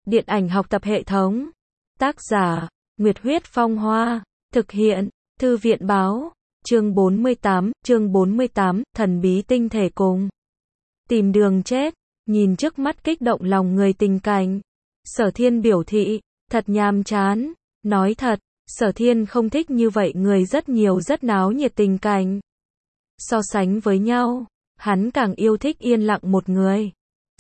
Điện ảnh học tập hệ thống. Tác giả, Nguyệt Huyết Phong Hoa. Thực hiện, Thư viện Báo. Chương 48, thần bí tinh thể cùng tìm đường chết. Nhìn trước mắt kích động lòng người tình cảnh, Sở Thiên biểu thị, thật nhàm chán. Nói thật, Sở Thiên không thích như vậy người rất nhiều rất náo nhiệt tình cảnh. So sánh với nhau, hắn càng yêu thích yên lặng một người.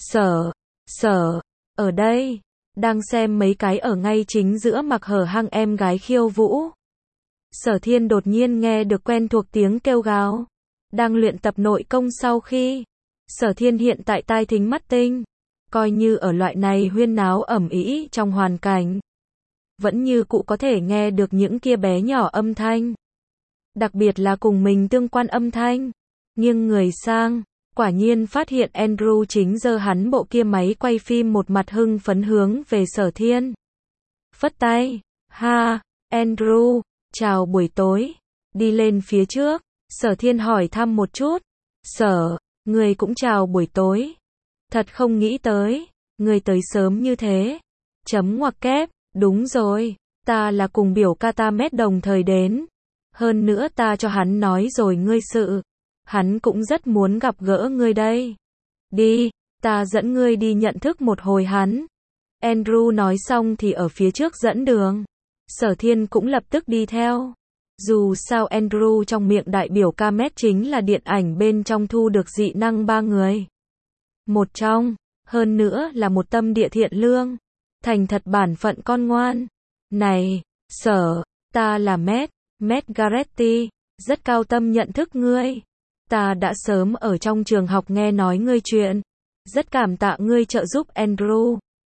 Sở, ở đây, đang xem mấy cái ở ngay chính giữa mặc hở hang em gái khiêu vũ. Sở Thiên đột nhiên nghe được quen thuộc tiếng kêu gào. Đang luyện tập nội công sau khi, Sở Thiên hiện tại tai thính mắt tinh, coi như ở loại này huyên náo ầm ĩ trong hoàn cảnh, vẫn như cụ có thể nghe được những kia bé nhỏ âm thanh. Đặc biệt là cùng mình tương quan âm thanh. Nghiêng người sang, quả nhiên phát hiện Andrew chính giơ hắn bộ kia máy quay phim một mặt hưng phấn hướng về Sở Thiên. Phất tay, ha, Andrew, chào buổi tối. Đi lên phía trước, Sở Thiên hỏi thăm một chút. Sở, người cũng chào buổi tối. Thật không nghĩ tới, người tới sớm như thế. Chấm ngoặc kép, đúng rồi, ta là cùng biểu ca ta mét đồng thời đến. Hơn nữa ta cho hắn nói rồi ngươi sự. Hắn cũng rất muốn gặp gỡ ngươi đây. Đi, ta dẫn ngươi đi nhận thức một hồi hắn. Andrew nói xong thì ở phía trước dẫn đường. Sở Thiên cũng lập tức đi theo. Dù sao Andrew trong miệng đại biểu ca mét chính là điện ảnh bên trong thu được dị năng 3 người. Một trong, hơn nữa là một tâm địa thiện lương, thành thật bản phận con ngoan. Này, Sở, ta là Matt Garretti, rất cao tâm nhận thức ngươi. Ta đã sớm ở trong trường học nghe nói ngươi chuyện. Rất cảm tạ ngươi trợ giúp Andrew.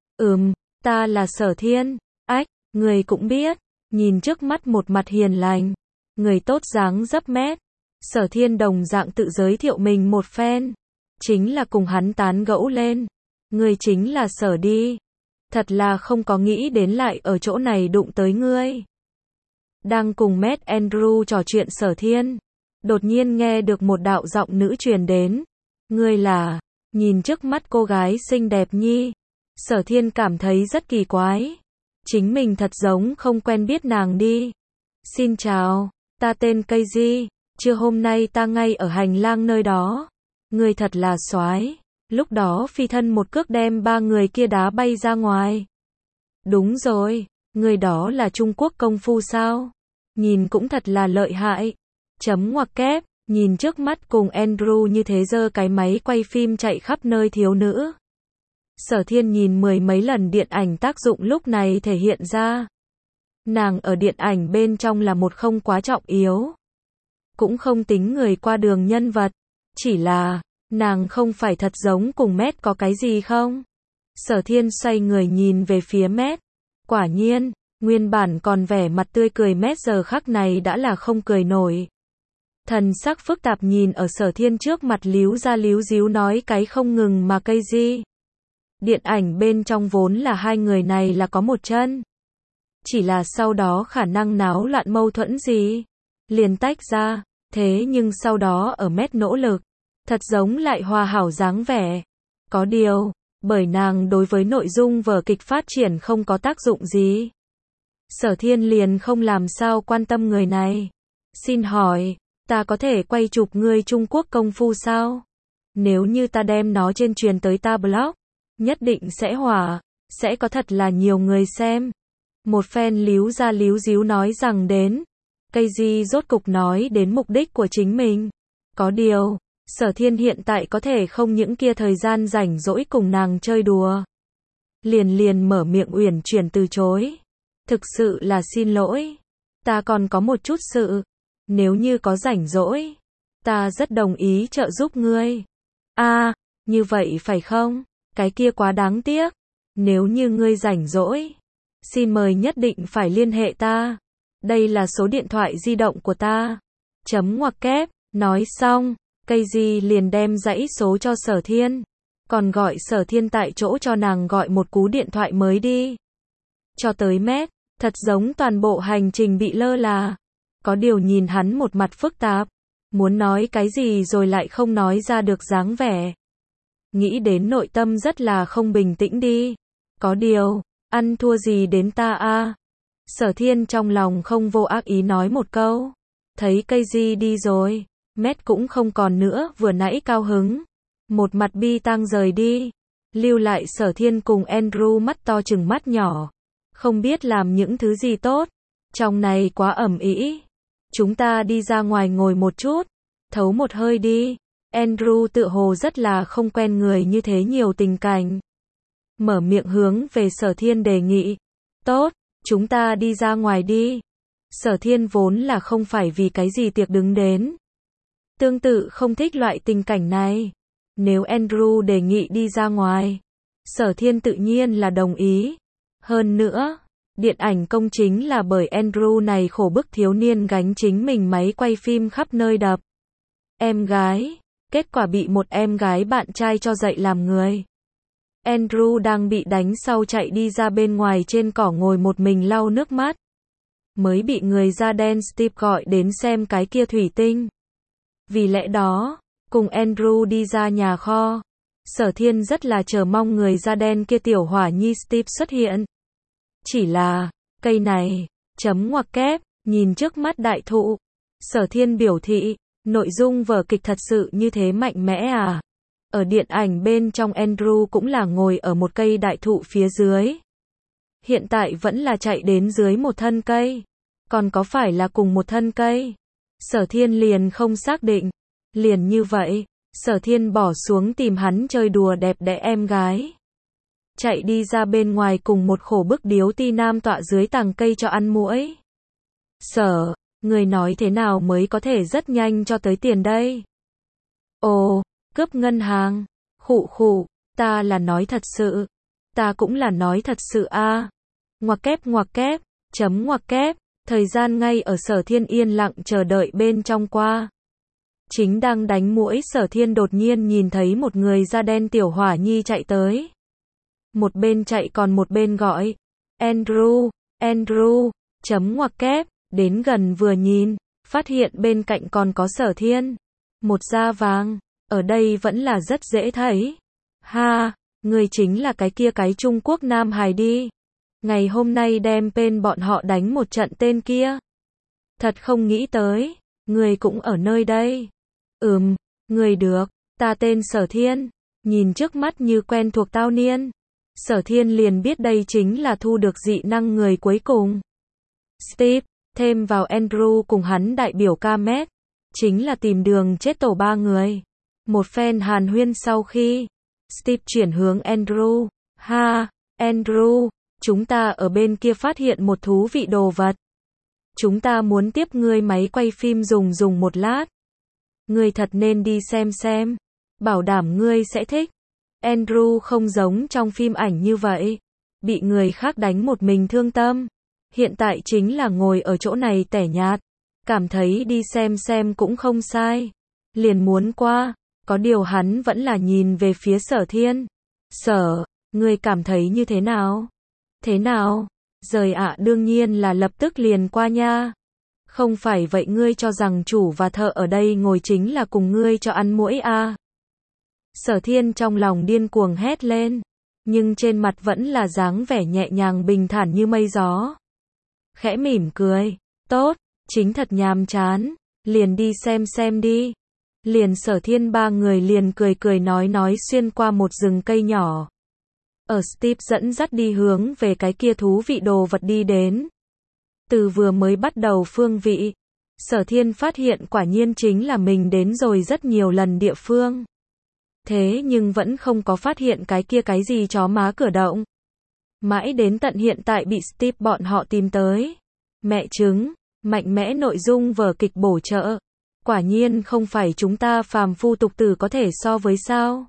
Ta là Sở Thiên. Ách, ngươi cũng biết. Nhìn trước mắt một mặt hiền lành, người tốt dáng dấp Matt. Sở Thiên đồng dạng tự giới thiệu mình một phen. Chính là cùng hắn tán gẫu lên. Ngươi chính là Sở đi. Thật là không có nghĩ đến lại ở chỗ này đụng tới ngươi. Đang cùng Matt Andrew trò chuyện Sở Thiên, đột nhiên nghe được một đạo giọng nữ truyền đến. Ngươi là, nhìn trước mắt cô gái xinh đẹp nhi. Sở Thiên cảm thấy rất kỳ quái. Chính mình thật giống không quen biết nàng đi. Xin chào, ta tên Casey, trưa hôm nay ta ngay ở hành lang nơi đó. Ngươi thật là soái. Lúc đó phi thân một cước đem 3 người kia đá bay ra ngoài. Đúng rồi, người đó là Trung Quốc công phu sao? Nhìn cũng thật là lợi hại. Chấm ngoặc kép, nhìn trước mắt cùng Andrew như thế giơ cái máy quay phim chạy khắp nơi thiếu nữ. Sở Thiên nhìn mười mấy lần điện ảnh tác dụng lúc này thể hiện ra. Nàng ở điện ảnh bên trong là một không quá trọng yếu. Cũng không tính người qua đường nhân vật. Chỉ là, nàng không phải thật giống cùng Matt có cái gì không? Sở Thiên xoay người nhìn về phía Matt. Quả nhiên, nguyên bản còn vẻ mặt tươi cười Matt giờ khắc này đã là không cười nổi. Thần sắc phức tạp nhìn ở Sở Thiên trước mặt líu ra líu díu nói cái không ngừng mà cây gì. Điện ảnh bên trong vốn là hai người này là có một chân. Chỉ là sau đó khả năng náo loạn mâu thuẫn gì. Liền tách ra, thế nhưng sau đó ở Matt nỗ lực. Thật giống lại hòa hảo dáng vẻ. Có điều, bởi nàng đối với nội dung vở kịch phát triển không có tác dụng gì. Sở Thiên liền không làm sao quan tâm người này. Xin hỏi, ta có thể quay chụp ngươi Trung Quốc công phu sao? Nếu như ta đem nó trên truyền tới ta blog, nhất định sẽ hỏa, sẽ có thật là nhiều người xem. Một fan líu ra líu díu nói rằng đến. Casey rốt cục nói đến mục đích của chính mình. Có điều, Sở Thiên hiện tại có thể không những kia thời gian rảnh rỗi cùng nàng chơi đùa. Liền mở miệng uyển chuyển từ chối. Thực sự là xin lỗi. Ta còn có một chút sự. Nếu như có rảnh rỗi, ta rất đồng ý trợ giúp ngươi. Như vậy phải không? Cái kia quá đáng tiếc. Nếu như ngươi rảnh rỗi, xin mời nhất định phải liên hệ ta. Đây là số điện thoại di động của ta. Chấm ngoặc kép, nói xong. Casey liền đem dãy số cho Sở Thiên. Còn gọi Sở Thiên tại chỗ cho nàng gọi một cú điện thoại mới đi. Cho tới Matt, thật giống toàn bộ hành trình bị lơ là. Có điều nhìn hắn một mặt phức tạp. Muốn nói cái gì rồi lại không nói ra được dáng vẻ. Nghĩ đến nội tâm rất là không bình tĩnh đi. Có điều, ăn thua gì đến ta a? Sở Thiên trong lòng không vô ác ý nói một câu. Thấy cây di đi rồi, Matt cũng không còn nữa vừa nãy cao hứng. Một mặt bi tăng rời đi. Lưu lại Sở Thiên cùng Andrew mắt to chừng mắt nhỏ. Không biết làm những thứ gì tốt. Trong này quá ẩm ĩ. Chúng ta đi ra ngoài ngồi một chút. Thấu một hơi đi. Andrew tự hồ rất là không quen người như thế nhiều tình cảnh. Mở miệng hướng về Sở Thiên đề nghị. Tốt, chúng ta đi ra ngoài đi. Sở Thiên vốn là không phải vì cái gì tiệc đứng đến. Tương tự không thích loại tình cảnh này. Nếu Andrew đề nghị đi ra ngoài, Sở Thiên tự nhiên là đồng ý. Hơn nữa, điện ảnh công chính là bởi Andrew này khổ bức thiếu niên gánh chính mình máy quay phim khắp nơi đập em gái, kết quả bị một em gái bạn trai cho dạy làm người. Andrew đang bị đánh sau chạy đi ra bên ngoài trên cỏ ngồi một mình lau nước mắt. Mới bị người da đen Steve gọi đến xem cái kia thủy tinh. Vì lẽ đó, cùng Andrew đi ra nhà kho. Sở Thiên rất là chờ mong người da đen kia tiểu hỏa nhi Steve xuất hiện. Chỉ là, cây này, chấm ngoặc kép, nhìn trước mắt đại thụ. Sở Thiên biểu thị, nội dung vở kịch thật sự như thế mạnh mẽ à? Ở điện ảnh bên trong Andrew cũng là ngồi ở một cây đại thụ phía dưới. Hiện tại vẫn là chạy đến dưới một thân cây. Còn có phải là cùng một thân cây? Sở Thiên liền không xác định. Liền như vậy, Sở Thiên bỏ xuống tìm hắn chơi đùa đẹp đẽ em gái. Chạy đi ra bên ngoài cùng một khổ bức điếu ti nam tọa dưới tàng cây cho ăn muỗi. Sở, người nói thế nào mới có thể rất nhanh cho tới tiền đây? Ồ, cướp ngân hàng. Khụ khụ, ta là nói thật sự. Ta cũng là nói thật sự a. Ngoặc kép, chấm ngoặc kép. Thời gian ngay ở Sở Thiên yên lặng chờ đợi bên trong qua. Chính đang đánh muỗi Sở Thiên đột nhiên nhìn thấy một người da đen tiểu hỏa nhi chạy tới. Một bên chạy còn một bên gọi. Andrew, chấm ngoặc kép, đến gần vừa nhìn, phát hiện bên cạnh còn có Sở Thiên. Một da vàng, ở đây vẫn là rất dễ thấy. Ha, người chính là cái kia cái Trung Quốc Nam Hải đi. Ngày hôm nay đem bên bọn họ đánh một trận tên kia. Thật không nghĩ tới, người cũng ở nơi đây. Người được, ta tên Sở Thiên. Nhìn trước mắt như quen thuộc tao niên. Sở Thiên liền biết đây chính là thu được dị năng người cuối cùng. Steve, thêm vào Andrew cùng hắn đại biểu Kamet. Chính là tìm đường chết tổ ba người. Một phen hàn huyên sau khi Steve chuyển hướng Andrew. Ha, Andrew, chúng ta ở bên kia phát hiện một thú vị đồ vật. Chúng ta muốn tiếp ngươi máy quay phim dùng một lát. Ngươi thật nên đi xem. Bảo đảm ngươi sẽ thích. Andrew không giống trong phim ảnh như vậy. Bị người khác đánh một mình thương tâm. Hiện tại chính là ngồi ở chỗ này tẻ nhạt. Cảm thấy đi xem cũng không sai. Liền muốn qua. Có điều hắn vẫn là nhìn về phía Sở Thiên. Sở, ngươi cảm thấy như thế nào? Thế nào? Rời ạ đương nhiên là lập tức liền qua nha. Không phải vậy ngươi cho rằng chủ và thợ ở đây ngồi chính là cùng ngươi cho ăn muỗi à? Sở Thiên trong lòng điên cuồng hét lên. Nhưng trên mặt vẫn là dáng vẻ nhẹ nhàng bình thản như mây gió. Khẽ mỉm cười. Tốt, chính thật nhàm chán. Liền đi xem đi. Liền Sở Thiên ba người liền cười nói xuyên qua một rừng cây nhỏ. Ở Steve dẫn dắt đi hướng về cái kia thú vị đồ vật đi đến. Từ vừa mới bắt đầu phương vị, Sở Thiên phát hiện quả nhiên chính là mình đến rồi rất nhiều lần địa phương. Thế nhưng vẫn không có phát hiện cái kia cái gì chó má cửa động. Mãi đến tận hiện tại bị Steve bọn họ tìm tới. Mẹ chứng, mạnh mẽ nội dung vở kịch bổ trợ. Quả nhiên không phải chúng ta phàm phu tục tử có thể so với sao.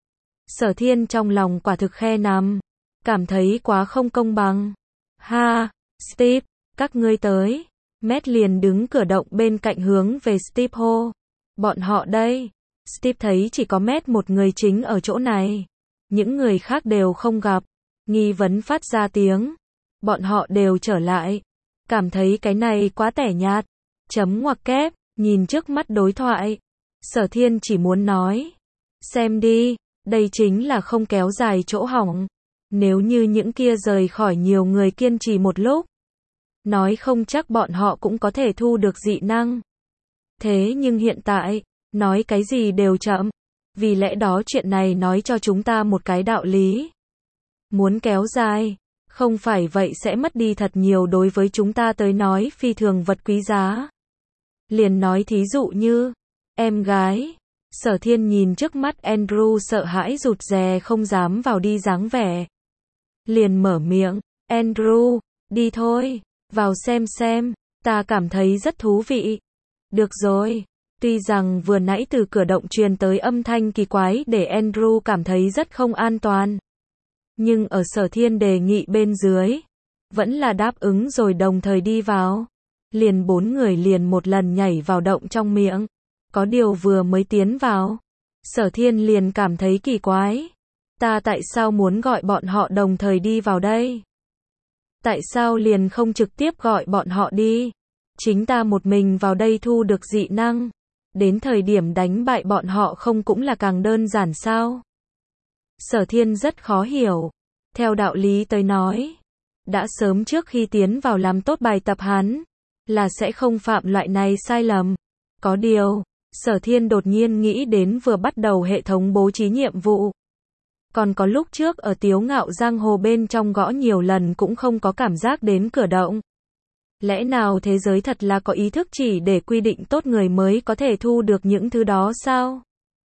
Sở Thiên trong lòng quả thực khe nằm. Cảm thấy quá không công bằng. Ha, Steve, các ngươi tới. Matt liền đứng cửa động bên cạnh hướng về Steve hô. Bọn họ đây. Steve thấy chỉ có Matt một người chính ở chỗ này. Những người khác đều không gặp. Nghi vấn phát ra tiếng. Bọn họ đều trở lại. Cảm thấy cái này quá tẻ nhạt. Chấm ngoặc kép, nhìn trước mắt đối thoại. Sở Thiên chỉ muốn nói. Xem đi, đây chính là không kéo dài chỗ hỏng. Nếu như những kia rời khỏi nhiều người kiên trì một lúc, nói không chắc bọn họ cũng có thể thu được dị năng. Thế nhưng hiện tại, nói cái gì đều chậm. Vì lẽ đó chuyện này nói cho chúng ta một cái đạo lý. Muốn kéo dài, không phải vậy sẽ mất đi thật nhiều đối với chúng ta tới nói phi thường vật quý giá. Liền nói thí dụ như, em gái. Sở Thiên nhìn trước mắt Andrew sợ hãi rụt rè không dám vào đi dáng vẻ. Liền mở miệng, Andrew, đi thôi, vào xem, ta cảm thấy rất thú vị. Được rồi. Tuy rằng vừa nãy từ cửa động truyền tới âm thanh kỳ quái để Andrew cảm thấy rất không an toàn. Nhưng ở Sở Thiên đề nghị bên dưới, vẫn là đáp ứng rồi đồng thời đi vào. Liền 4 người liền một lần nhảy vào động trong miệng. Có điều vừa mới tiến vào, Sở Thiên liền cảm thấy kỳ quái. Ta tại sao muốn gọi bọn họ đồng thời đi vào đây? Tại sao liền không trực tiếp gọi bọn họ đi? Chính ta một mình vào đây thu được dị năng. Đến thời điểm đánh bại bọn họ không cũng là càng đơn giản sao? Sở Thiên rất khó hiểu. Theo đạo lý tới nói, đã sớm trước khi tiến vào làm tốt bài tập hắn, là sẽ không phạm loại này sai lầm. Có điều, Sở Thiên đột nhiên nghĩ đến vừa bắt đầu hệ thống bố trí nhiệm vụ. Còn có lúc trước ở Tiếu Ngạo Giang Hồ bên trong gõ nhiều lần cũng không có cảm giác đến cửa động. Lẽ nào thế giới thật là có ý thức chỉ để quy định tốt người mới có thể thu được những thứ đó sao?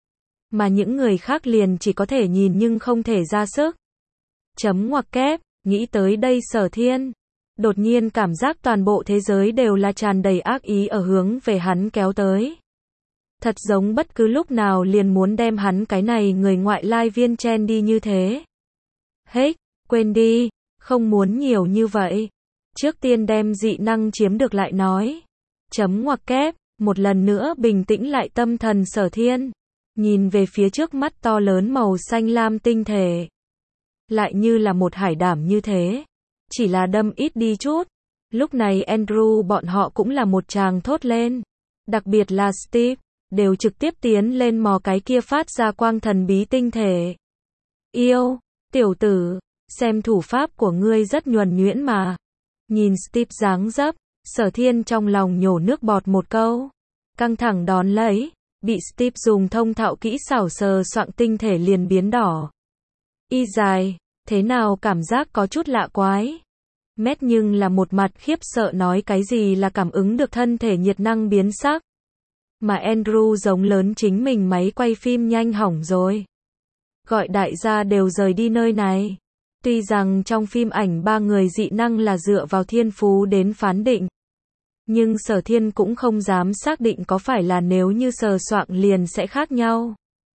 Mà những người khác liền chỉ có thể nhìn nhưng không thể ra sức. Chấm ngoặc kép, nghĩ tới đây Sở Thiên đột nhiên cảm giác toàn bộ thế giới đều là tràn đầy ác ý ở hướng về hắn kéo tới. Thật giống bất cứ lúc nào liền muốn đem hắn cái này người ngoại lai viên chen đi như thế. Hết, quên đi, không muốn nhiều như vậy. Trước tiên đem dị năng chiếm được lại nói. Chấm ngoặc kép, một lần nữa bình tĩnh lại tâm thần Sở Thiên. Nhìn về phía trước mắt to lớn màu xanh lam tinh thể. Lại như là một hải đảm như thế. Chỉ là đâm ít đi chút. Lúc này Andrew bọn họ cũng là một tràng thốt lên. Đặc biệt là Steve, đều trực tiếp tiến lên mò cái kia phát ra quang thần bí tinh thể. Yêu, tiểu tử, xem thủ pháp của ngươi rất nhuần nhuyễn mà. Nhìn Steve dáng dấp, Sở Thiên trong lòng nhổ nước bọt một câu. Căng thẳng đón lấy, bị Steve dùng thông thạo kỹ xảo sờ soạng tinh thể liền biến đỏ. Y dài, thế nào cảm giác có chút lạ quái. Mét nhưng là một mặt khiếp sợ nói cái gì là cảm ứng được thân thể nhiệt năng biến sắc. Mà Andrew giống lớn chính mình máy quay phim nhanh hỏng rồi. Gọi đại gia đều rời đi nơi này. Tuy rằng trong phim ảnh 3 người dị năng là dựa vào thiên phú đến phán định. Nhưng Sở Thiên cũng không dám xác định có phải là nếu như sờ soạng liền sẽ khác nhau.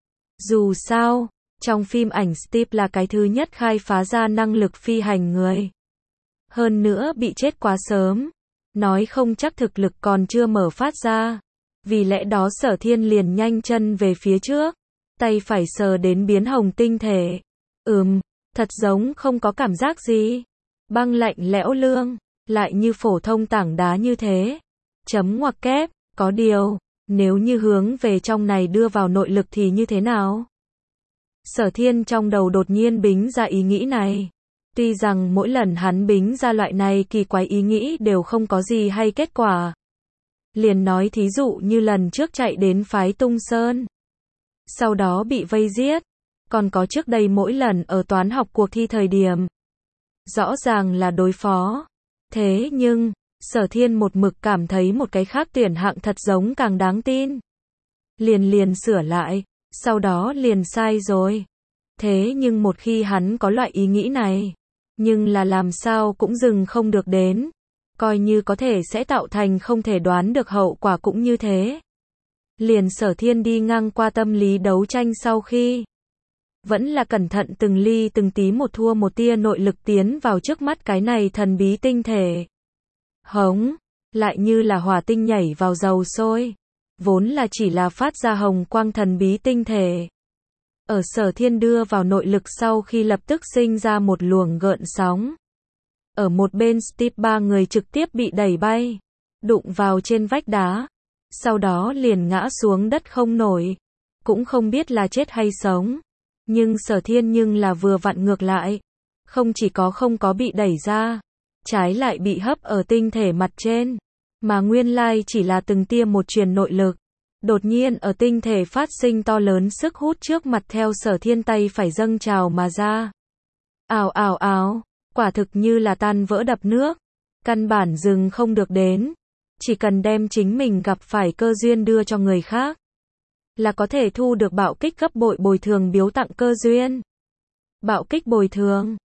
Dù sao, trong phim ảnh Steve là cái thứ nhất khai phá ra năng lực phi hành người. Hơn nữa bị chết quá sớm. Nói không chắc thực lực còn chưa mở phát ra. Vì lẽ đó Sở Thiên liền nhanh chân về phía trước. Tay phải sờ đến biến hồng tinh thể. Thật giống không có cảm giác gì. Băng lạnh lẽo lương, lại như phổ thông tảng đá như thế. Chấm ngoặc kép, có điều, nếu như hướng về trong này đưa vào nội lực thì như thế nào? Sở Thiên trong đầu đột nhiên bính ra ý nghĩ này. Tuy rằng mỗi lần hắn bính ra loại này kỳ quái ý nghĩ đều không có gì hay kết quả. Liền nói thí dụ như lần trước chạy đến phái Tung Sơn. Sau đó bị vây giết. Còn có trước đây mỗi lần ở toán học cuộc thi thời điểm. Rõ ràng là đối phó. Thế nhưng, Sở Thiên một mực cảm thấy một cái khác tuyển hạng thật giống càng đáng tin. Liền sửa lại, sau đó liền sai rồi. Thế nhưng một khi hắn có loại ý nghĩ này, nhưng là làm sao cũng dừng không được đến. Coi như có thể sẽ tạo thành không thể đoán được hậu quả cũng như thế. Liền Sở Thiên đi ngang qua tâm lý đấu tranh sau khi. Vẫn là cẩn thận từng ly từng tí một thua một tia nội lực tiến vào trước mắt cái này thần bí tinh thể. Hống, lại như là hỏa tinh nhảy vào dầu sôi. Vốn là chỉ là phát ra hồng quang thần bí tinh thể. Ở Sở Thiên đưa vào nội lực sau khi lập tức sinh ra một luồng gợn sóng. Ở một bên Steve 3 người trực tiếp bị đẩy bay. Đụng vào trên vách đá. Sau đó liền ngã xuống đất không nổi. Cũng không biết là chết hay sống. Nhưng Sở Thiên nhưng là vừa vặn ngược lại. không chỉ không có bị đẩy ra, trái lại bị hấp ở tinh thể mặt trên, mà nguyên lai chỉ là từng tia một truyền nội lực. Đột nhiên ở tinh thể phát sinh to lớn sức hút trước mặt theo Sở Thiên tay phải dâng trào mà ra. Ào ào ào, quả thực như là tan vỡ đập nước, căn bản dừng không được đến, chỉ cần đem chính mình gặp phải cơ duyên đưa cho người khác, là có thể thu được bạo kích gấp bội bồi thường biếu tặng cơ duyên. Bạo kích bồi thường,